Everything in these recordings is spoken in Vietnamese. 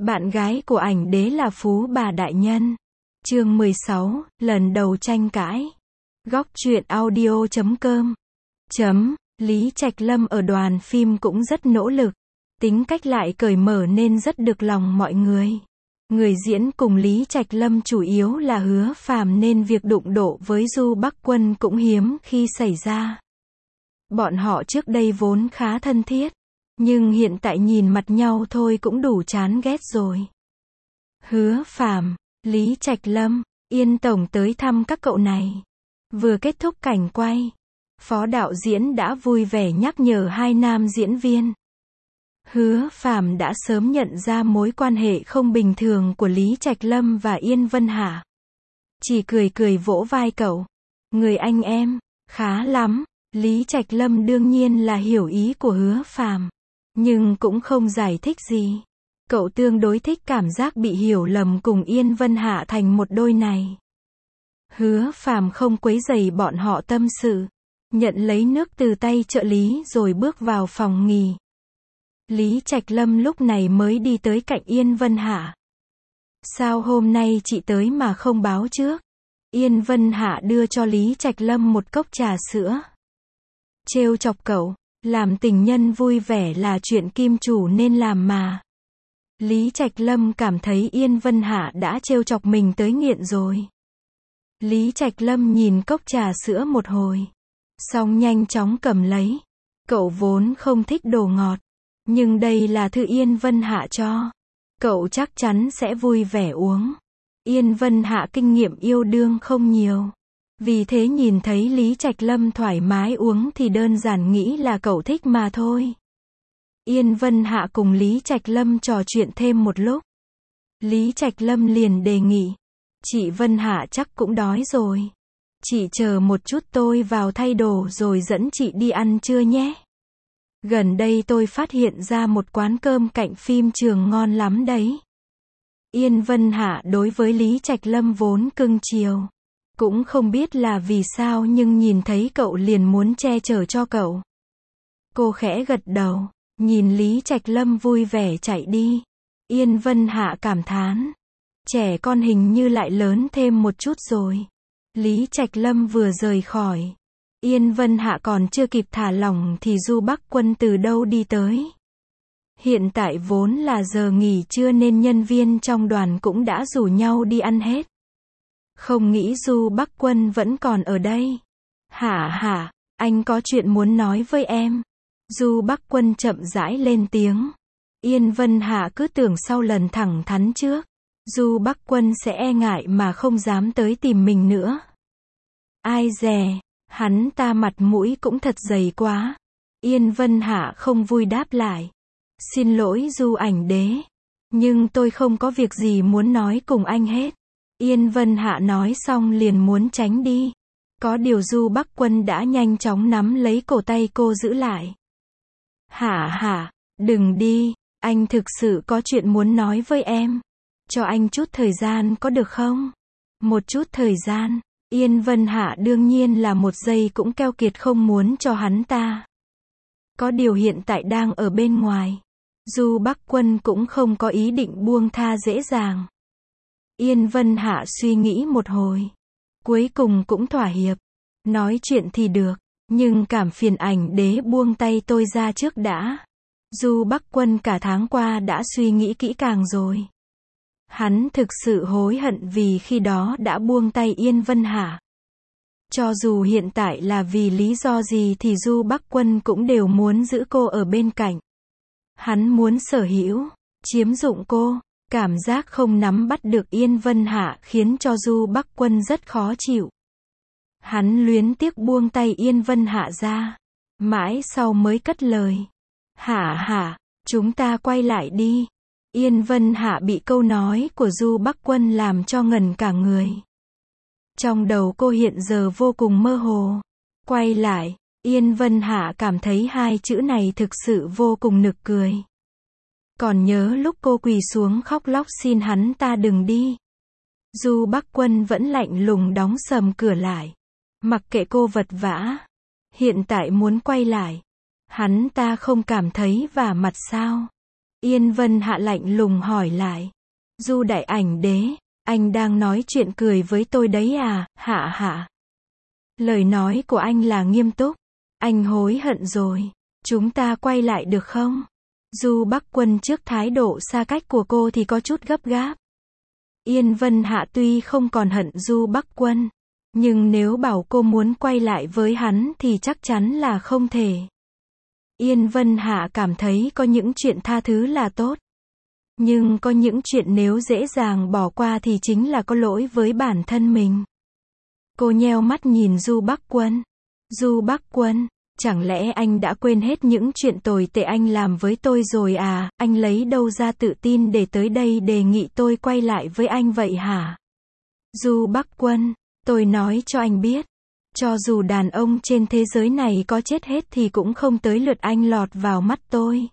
Bạn gái của ảnh đế là phú bà đại nhân. Chương 16, lần đầu tranh cãi. Góc truyện audio.com. Lý Trạch Lâm ở đoàn phim cũng rất nỗ lực. Tính cách lại cởi mở nên rất được lòng mọi người. Người diễn cùng Lý Trạch Lâm chủ yếu là Hứa Phàm nên việc đụng độ với Du Bắc Quân cũng hiếm khi xảy ra. Bọn họ trước đây vốn khá thân thiết. Nhưng hiện tại nhìn mặt nhau thôi cũng đủ chán ghét rồi. Hứa Phàm, Lý Trạch Lâm, Yên Tổng tới thăm các cậu này. Vừa kết thúc cảnh quay, phó đạo diễn đã vui vẻ nhắc nhở hai nam diễn viên. Hứa Phàm đã sớm nhận ra mối quan hệ không bình thường của Lý Trạch Lâm và Yên Vân Hạ. Chỉ cười cười vỗ vai cậu. Người anh em, khá lắm. Lý Trạch Lâm đương nhiên là hiểu ý của Hứa Phàm, nhưng cũng không giải thích gì. Cậu tương đối thích cảm giác bị hiểu lầm cùng Yên Vân Hạ thành một đôi này. Hứa Phàm không quấy rầy bọn họ tâm sự, nhận lấy nước từ tay trợ lý rồi bước vào phòng nghỉ. Lý Trạch Lâm lúc này mới đi tới cạnh Yên Vân Hạ. Sao hôm nay chị tới mà không báo trước? Yên Vân Hạ đưa cho Lý Trạch Lâm một cốc trà sữa. Trêu chọc cậu, làm tình nhân vui vẻ là chuyện kim chủ nên làm mà. Lý Trạch Lâm cảm thấy Yên Vân Hạ đã trêu chọc mình tới nghiện rồi. Lý Trạch Lâm nhìn cốc trà sữa một hồi, xong nhanh chóng cầm lấy. Cậu vốn không thích đồ ngọt, nhưng đây là thư Yên Vân Hạ cho. Cậu chắc chắn sẽ vui vẻ uống. Yên Vân Hạ kinh nghiệm yêu đương không nhiều. Vì thế nhìn thấy Lý Trạch Lâm thoải mái uống thì đơn giản nghĩ là cậu thích mà thôi. Yên Vân Hạ cùng Lý Trạch Lâm trò chuyện thêm một lúc. Lý Trạch Lâm liền đề nghị. Chị Vân Hạ chắc cũng đói rồi. Chị chờ một chút tôi vào thay đồ rồi dẫn chị đi ăn trưa nhé. Gần đây tôi phát hiện ra một quán cơm cạnh phim trường ngon lắm đấy. Yên Vân Hạ đối với Lý Trạch Lâm vốn cưng chiều. Cũng không biết là vì sao nhưng nhìn thấy cậu liền muốn che chở cho cậu. Cô khẽ gật đầu, nhìn Lý Trạch Lâm vui vẻ chạy đi. Yên Vân Hạ cảm thán. Trẻ con hình như lại lớn thêm một chút rồi. Lý Trạch Lâm vừa rời khỏi. Yên Vân Hạ còn chưa kịp thả lỏng thì Du Bắc Quân từ đâu đi tới. Hiện tại vốn là giờ nghỉ trưa nên nhân viên trong đoàn cũng đã rủ nhau đi ăn hết. Không nghĩ Du Bắc Quân vẫn còn ở đây. Hả, anh có chuyện muốn nói với em. Du Bắc Quân chậm rãi lên tiếng. Yên Vân Hạ cứ tưởng sau lần thẳng thắn trước, Du Bắc Quân sẽ e ngại mà không dám tới tìm mình nữa. Ai dè, hắn ta mặt mũi cũng thật dày quá. Yên Vân Hạ không vui đáp lại. Xin lỗi Du ảnh đế, nhưng tôi không có việc gì muốn nói cùng anh hết. Yên Vân Hạ nói xong liền muốn tránh đi. Có điều Du Bắc Quân đã nhanh chóng nắm lấy cổ tay cô giữ lại. Hả, đừng đi, anh thực sự có chuyện muốn nói với em. Cho anh chút thời gian có được không? Một chút thời gian. Yên Vân Hạ đương nhiên là một giây cũng keo kiệt không muốn cho hắn ta. Có điều hiện tại đang ở bên ngoài. Du Bắc Quân cũng không có ý định buông tha dễ dàng. Yên Vân Hạ suy nghĩ một hồi. Cuối cùng cũng thỏa hiệp. Nói chuyện thì được, nhưng cảm phiền ảnh đế buông tay tôi ra trước đã. Du Bắc Quân cả tháng qua đã suy nghĩ kỹ càng rồi. Hắn thực sự hối hận vì khi đó đã buông tay Yên Vân Hạ. Cho dù hiện tại là vì lý do gì thì Du Bắc Quân cũng đều muốn giữ cô ở bên cạnh. Hắn muốn sở hữu, chiếm dụng cô. Cảm giác không nắm bắt được Yên Vân Hạ khiến cho Du Bắc Quân rất khó chịu. Hắn luyến tiếc buông tay Yên Vân Hạ ra. Mãi sau mới cất lời. Hả, chúng ta quay lại đi. Yên Vân Hạ bị câu nói của Du Bắc Quân làm cho ngẩn cả người. Trong đầu cô hiện giờ vô cùng mơ hồ. Quay lại, Yên Vân Hạ cảm thấy hai chữ này thực sự vô cùng nực cười. Còn nhớ lúc cô quỳ xuống khóc lóc xin hắn ta đừng đi. Du Bắc Quân vẫn lạnh lùng đóng sầm cửa lại. Mặc kệ cô vật vã. Hiện tại muốn quay lại. Hắn ta không cảm thấy vả mặt sao? Yên Vân Hạ lạnh lùng hỏi lại. Du đại ảnh đế, anh đang nói chuyện cười với tôi đấy à, Hạ Hạ? Lời nói của anh là nghiêm túc. Anh hối hận rồi. Chúng ta quay lại được không? Du Bắc Quân trước thái độ xa cách của cô thì có chút gấp gáp. Yên Vân Hạ tuy không còn hận Du Bắc Quân, nhưng nếu bảo cô muốn quay lại với hắn thì chắc chắn là không thể. Yên Vân Hạ cảm thấy có những chuyện tha thứ là tốt. Nhưng có những chuyện nếu dễ dàng bỏ qua thì chính là có lỗi với bản thân mình. Cô nheo mắt nhìn Du Bắc Quân. Du Bắc Quân, chẳng lẽ anh đã quên hết những chuyện tồi tệ anh làm với tôi rồi à? Anh lấy đâu ra tự tin để tới đây đề nghị tôi quay lại với anh vậy hả? Du Bắc Quân, tôi nói cho anh biết, cho dù đàn ông trên thế giới này có chết hết thì cũng không tới lượt anh lọt vào mắt tôi.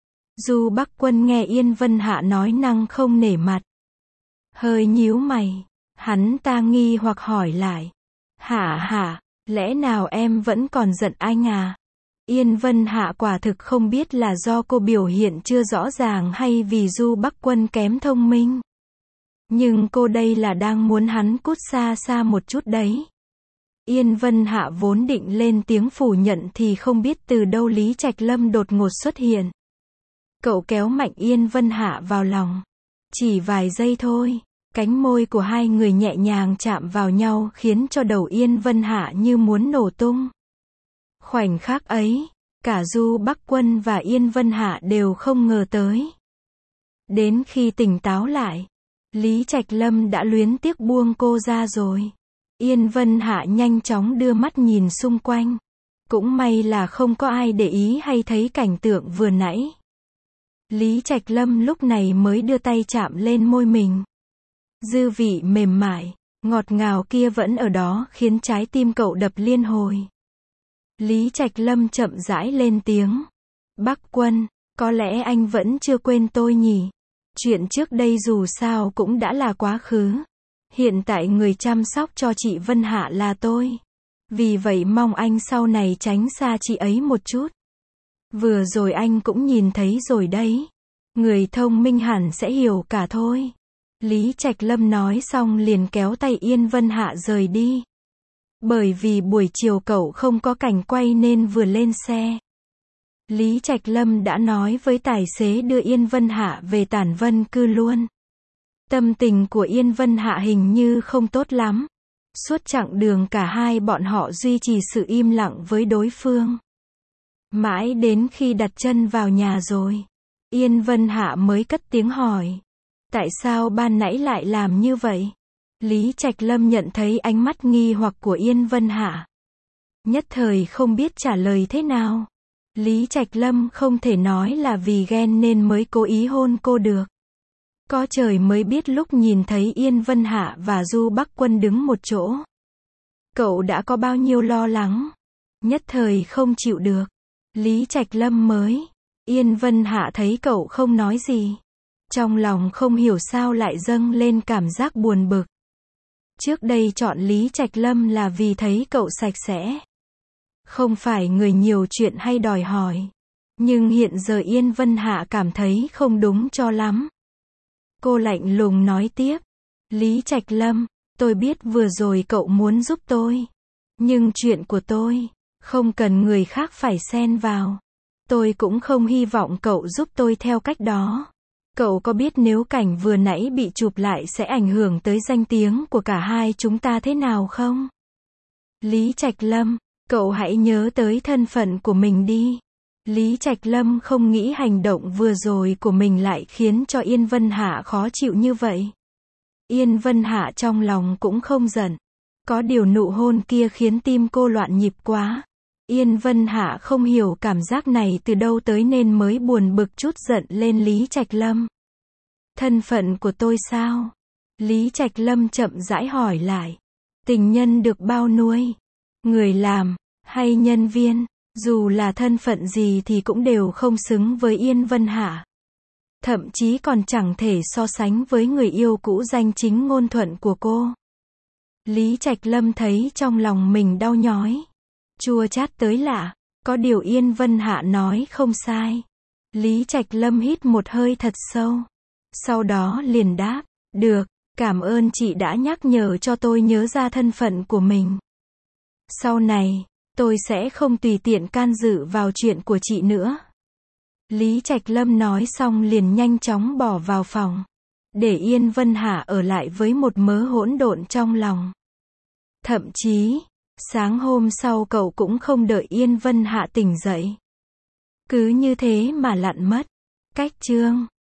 Du Bắc Quân nghe Yên Vân Hạ nói năng không nể mặt, hơi nhíu mày. Hắn ta nghi hoặc hỏi lại. Hạ Hạ, lẽ nào em vẫn còn giận anh à? Yên Vân Hạ quả thực không biết là do cô biểu hiện chưa rõ ràng hay vì Du Bắc Quân kém thông minh. Nhưng cô đây là đang muốn hắn cút xa xa một chút đấy. Yên Vân Hạ vốn định lên tiếng phủ nhận thì không biết từ đâu Lý Trạch Lâm đột ngột xuất hiện. Cậu kéo mạnh Yên Vân Hạ vào lòng. Chỉ vài giây thôi, cánh môi của hai người nhẹ nhàng chạm vào nhau khiến cho đầu Yên Vân Hạ như muốn nổ tung. Khoảnh khắc ấy, cả Du Bắc Quân và Yên Vân Hạ đều không ngờ tới. Đến khi tỉnh táo lại, Lý Trạch Lâm đã luyến tiếc buông cô ra rồi. Yên Vân Hạ nhanh chóng đưa mắt nhìn xung quanh. Cũng may là không có ai để ý hay thấy cảnh tượng vừa nãy. Lý Trạch Lâm lúc này mới đưa tay chạm lên môi mình. Dư vị mềm mại, ngọt ngào kia vẫn ở đó khiến trái tim cậu đập liên hồi. Lý Trạch Lâm chậm rãi lên tiếng. Bắc Quân, có lẽ anh vẫn chưa quên tôi nhỉ? Chuyện trước đây dù sao cũng đã là quá khứ. Hiện tại người chăm sóc cho chị Vân Hạ là tôi. Vì vậy mong anh sau này tránh xa chị ấy một chút. Vừa rồi anh cũng nhìn thấy rồi đấy. Người thông minh hẳn sẽ hiểu cả thôi. Lý Trạch Lâm nói xong liền kéo tay Yên Vân Hạ rời đi. Bởi vì buổi chiều cậu không có cảnh quay nên vừa lên xe, Lý Trạch Lâm đã nói với tài xế đưa Yên Vân Hạ về Tản Vân Cư luôn. Tâm tình của Yên Vân Hạ hình như không tốt lắm. Suốt chặng đường cả hai bọn họ duy trì sự im lặng với đối phương. Mãi đến khi đặt chân vào nhà rồi, Yên Vân Hạ mới cất tiếng hỏi. Tại sao ban nãy lại làm như vậy? Lý Trạch Lâm nhận thấy ánh mắt nghi hoặc của Yên Vân Hạ. Nhất thời không biết trả lời thế nào. Lý Trạch Lâm không thể nói là vì ghen nên mới cố ý hôn cô được. Có trời mới biết lúc nhìn thấy Yên Vân Hạ và Du Bắc Quân đứng một chỗ, cậu đã có bao nhiêu lo lắng. Nhất thời không chịu được. Lý Trạch Lâm mới. Yên Vân Hạ thấy cậu không nói gì, trong lòng không hiểu sao lại dâng lên cảm giác buồn bực. Trước đây chọn Lý Trạch Lâm là vì thấy cậu sạch sẽ, không phải người nhiều chuyện hay đòi hỏi. Nhưng hiện giờ Yên Vân Hạ cảm thấy không đúng cho lắm. Cô lạnh lùng nói tiếp. Lý Trạch Lâm, tôi biết vừa rồi cậu muốn giúp tôi. Nhưng chuyện của tôi, không cần người khác phải xen vào. Tôi cũng không hy vọng cậu giúp tôi theo cách đó. Cậu có biết nếu cảnh vừa nãy bị chụp lại sẽ ảnh hưởng tới danh tiếng của cả hai chúng ta thế nào không? Lý Trạch Lâm, cậu hãy nhớ tới thân phận của mình đi. Lý Trạch Lâm không nghĩ hành động vừa rồi của mình lại khiến cho Yên Vân Hạ khó chịu như vậy. Yên Vân Hạ trong lòng cũng không giận. Có điều nụ hôn kia khiến tim cô loạn nhịp quá. Yên Vân Hạ không hiểu cảm giác này từ đâu tới nên mới buồn bực chút giận lên Lý Trạch Lâm. Thân phận của tôi sao? Lý Trạch Lâm chậm rãi hỏi lại. Tình nhân được bao nuôi? Người làm, hay nhân viên? Dù là thân phận gì thì cũng đều không xứng với Yên Vân Hạ. Thậm chí còn chẳng thể so sánh với người yêu cũ danh chính ngôn thuận của cô. Lý Trạch Lâm thấy trong lòng mình đau nhói. Chua chát tới lạ. Có điều Yên Vân Hạ nói không sai. Lý Trạch Lâm hít một hơi thật sâu. Sau đó liền đáp, được, cảm ơn chị đã nhắc nhở cho tôi nhớ ra thân phận của mình. Sau này, tôi sẽ không tùy tiện can dự vào chuyện của chị nữa. Lý Trạch Lâm nói xong liền nhanh chóng bỏ vào phòng. Để Yên Vân Hạ ở lại với một mớ hỗn độn trong lòng. Thậm chí, sáng hôm sau cậu cũng không đợi Yên Vân Hạ tỉnh dậy. Cứ như thế mà lặn mất. Cách chương